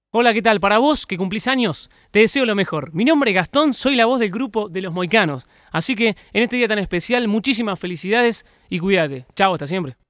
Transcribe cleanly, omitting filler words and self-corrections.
Hola, ¿qué tal? Para vos, que cumplís años, te deseo lo mejor. Mi nombre es Gastón, soy la voz del grupo de Los Moicanos. Así que, en este día tan especial, muchísimas felicidades y cuídate. Chao, hasta siempre.